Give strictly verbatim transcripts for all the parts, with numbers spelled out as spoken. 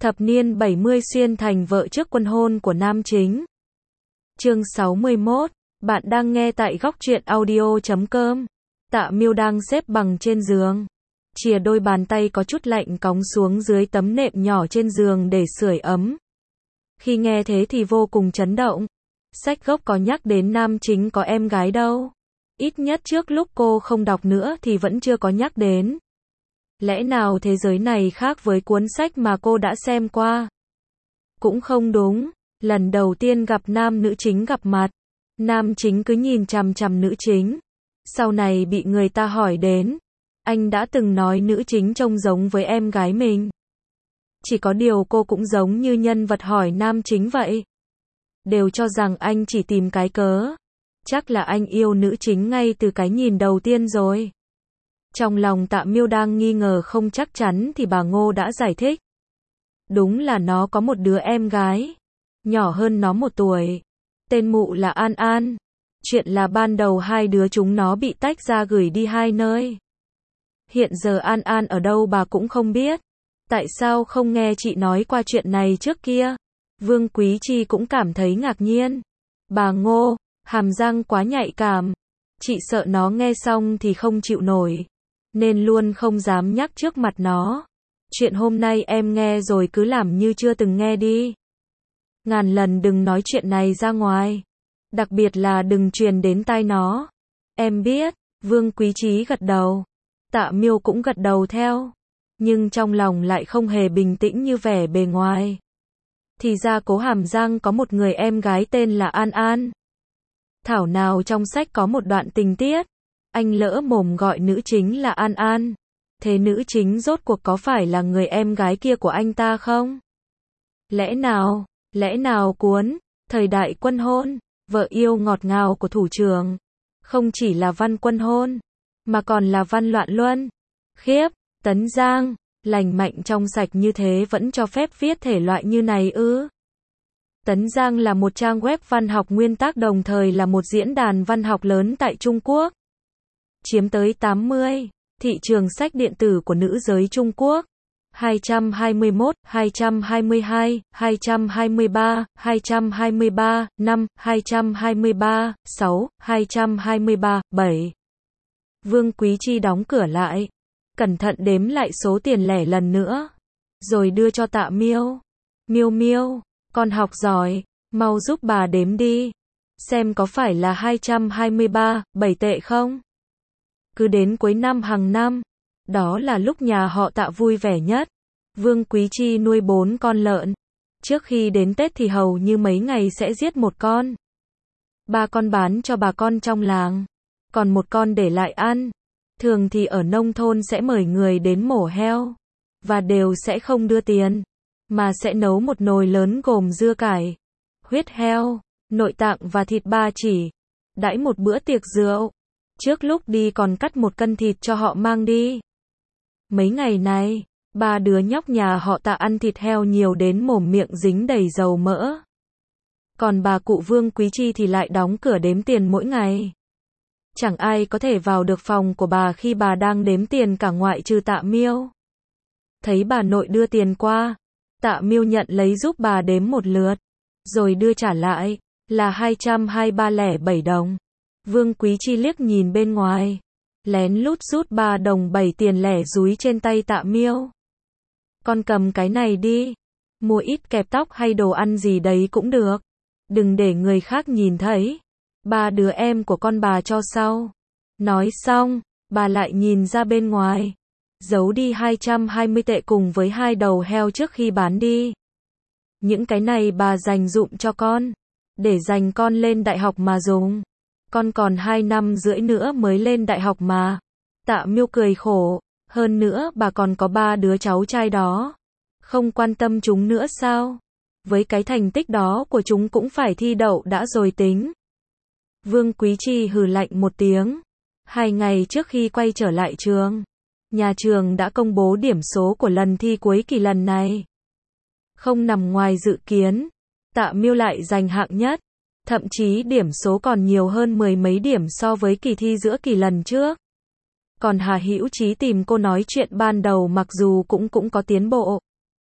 Thập niên bảy mươi xuyên thành vợ trước quân hôn của nam chính. Chương sáu mươi mốt. Bạn đang nghe tại góc truyện audio chấm com. Tạ Miêu đang xếp bằng trên giường. Chìa đôi bàn tay có chút lạnh cóng xuống dưới tấm nệm nhỏ trên giường để sưởi ấm. Khi nghe thế thì vô cùng chấn động. Sách gốc có nhắc đến nam chính có em gái đâu. Ít nhất trước lúc cô không đọc nữa thì vẫn chưa có nhắc đến. Lẽ nào thế giới này khác với cuốn sách mà cô đã xem qua? Cũng không đúng. Lần đầu tiên gặp nam nữ chính gặp mặt, nam chính cứ nhìn chằm chằm nữ chính. Sau này bị người ta hỏi đến, anh đã từng nói nữ chính trông giống với em gái mình. Chỉ có điều cô cũng giống như nhân vật hỏi nam chính vậy. Đều cho rằng anh chỉ tìm cái cớ. Chắc là anh yêu nữ chính ngay từ cái nhìn đầu tiên rồi. Trong lòng Tạ Miêu đang nghi ngờ không chắc chắn thì bà Ngô đã giải thích. Đúng là nó có một đứa em gái, nhỏ hơn nó một tuổi. Tên mụ là An An. Chuyện là ban đầu hai đứa chúng nó bị tách ra gửi đi hai nơi. Hiện giờ An An ở đâu bà cũng không biết. Tại sao không nghe chị nói qua chuyện này trước kia? Vương Quý Chi cũng cảm thấy ngạc nhiên. Bà Ngô, hàm răng quá nhạy cảm. Chị sợ nó nghe xong thì không chịu nổi, nên luôn không dám nhắc trước mặt nó. Chuyện hôm nay em nghe rồi cứ làm như chưa từng nghe đi. Ngàn lần đừng nói chuyện này ra ngoài. Đặc biệt là đừng truyền đến tai nó. Em biết. Vương Quý Chí gật đầu. Tạ Miêu cũng gật đầu theo. Nhưng trong lòng lại không hề bình tĩnh như vẻ bề ngoài. Thì ra Cố Hàm Giang có một người em gái tên là An An. Thảo nào trong sách có một đoạn tình tiết, anh lỡ mồm gọi nữ chính là An An. Thế nữ chính rốt cuộc có phải là người em gái kia của anh ta không? Lẽ nào, lẽ nào cuốn Thời đại quân hôn, vợ yêu ngọt ngào của thủ trưởng không chỉ là văn quân hôn, mà còn là văn loạn luân? Khiếp, Tấn Giang, lành mạnh trong sạch như thế vẫn cho phép viết thể loại như này ư? Tấn Giang là một trang web văn học nguyên tác đồng thời là một diễn đàn văn học lớn tại Trung Quốc. Chiếm tới tám mươi thị trường sách điện tử của nữ giới Trung Quốc. hai trăm hai mươi mốt, hai trăm hai mươi hai, hai trăm hai mươi ba, hai trăm hai mươi ba, năm, hai trăm hai mươi ba, sáu, hai trăm hai mươi ba, bảy. Vương Quý Chi đóng cửa lại, cẩn thận đếm lại số tiền lẻ lần nữa, rồi đưa cho Tạ Miêu. Miêu Miêu, con học giỏi, mau giúp bà đếm đi, xem có phải là hai trăm hai mươi ba, bảy tệ không? Cứ đến cuối năm hàng năm, đó là lúc nhà họ Tạ vui vẻ nhất. Vương Quý Chi nuôi bốn con lợn. Trước khi đến Tết thì hầu như mấy ngày sẽ giết một con. Ba con bán cho bà con trong làng, còn một con để lại ăn. Thường thì ở nông thôn sẽ mời người đến mổ heo, và đều sẽ không đưa tiền, mà sẽ nấu một nồi lớn gồm dưa cải, huyết heo, nội tạng và thịt ba chỉ. Đãi một bữa tiệc rượu. Trước lúc đi còn cắt một cân thịt cho họ mang đi. Mấy ngày này, ba đứa nhóc nhà họ Tạ ăn thịt heo nhiều đến mồm miệng dính đầy dầu mỡ. Còn bà cụ Vương Quý Chi thì lại đóng cửa đếm tiền mỗi ngày. Chẳng ai có thể vào được phòng của bà khi bà đang đếm tiền cả ngoại trừ Tạ Miêu. Thấy bà nội đưa tiền qua, Tạ Miêu nhận lấy giúp bà đếm một lượt, rồi đưa trả lại, là hai trăm hai mươi ba lẻ bảy đồng. Vương Quý Chi liếc nhìn bên ngoài, lén lút rút ba đồng bảy tiền lẻ dúi trên tay Tạ Miêu. Con cầm cái này đi, mua ít kẹp tóc hay đồ ăn gì đấy cũng được, đừng để người khác nhìn thấy, ba đứa em của con bà cho sau. Nói xong, bà lại nhìn ra bên ngoài, giấu đi hai trăm hai mươi tệ cùng với hai đầu heo trước khi bán đi. Những cái này bà dành dụm cho con, để dành con lên đại học mà dùng. Con còn hai năm rưỡi nữa mới lên đại học mà. Tạ Miêu cười khổ. Hơn nữa bà còn có ba đứa cháu trai đó. Không quan tâm chúng nữa sao? Với cái thành tích đó của chúng cũng phải thi đậu đã rồi tính. Vương Quý Chi hừ lạnh một tiếng. Hai ngày trước khi quay trở lại trường, nhà trường đã công bố điểm số của lần thi cuối kỳ lần này. Không nằm ngoài dự kiến, Tạ Miêu lại giành hạng nhất. Thậm chí điểm số còn nhiều hơn mười mấy điểm so với kỳ thi giữa kỳ lần trước. Còn Hà Hữu Chí tìm cô nói chuyện ban đầu mặc dù cũng cũng có tiến bộ,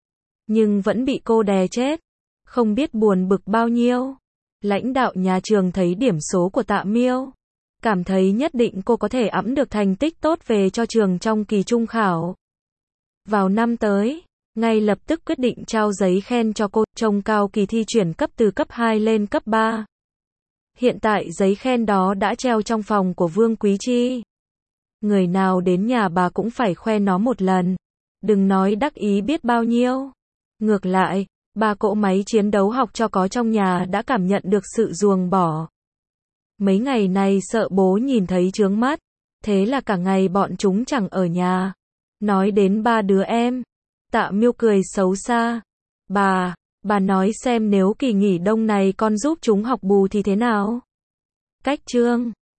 nhưng vẫn bị cô đè chết. Không biết buồn bực bao nhiêu. Lãnh đạo nhà trường thấy điểm số của Tạ Miêu, cảm thấy nhất định cô có thể ẵm được thành tích tốt về cho trường trong kỳ trung khảo. Vào năm tới, ngay lập tức quyết định trao giấy khen cho cô, trông cao kỳ thi chuyển cấp từ cấp hai lên cấp ba. Hiện tại giấy khen đó đã treo trong phòng của Vương Quý Chi. Người nào đến nhà bà cũng phải khoe nó một lần. Đừng nói đắc ý biết bao nhiêu. Ngược lại, bà cỗ máy chiến đấu học cho có trong nhà đã cảm nhận được sự ruồng bỏ. Mấy ngày này sợ bố nhìn thấy chướng mắt, thế là cả ngày bọn chúng chẳng ở nhà. Nói đến ba đứa em, Tạ Miêu cười xấu xa. Bà, bà nói xem nếu kỳ nghỉ đông này con giúp chúng học bù thì thế nào? Cách Trương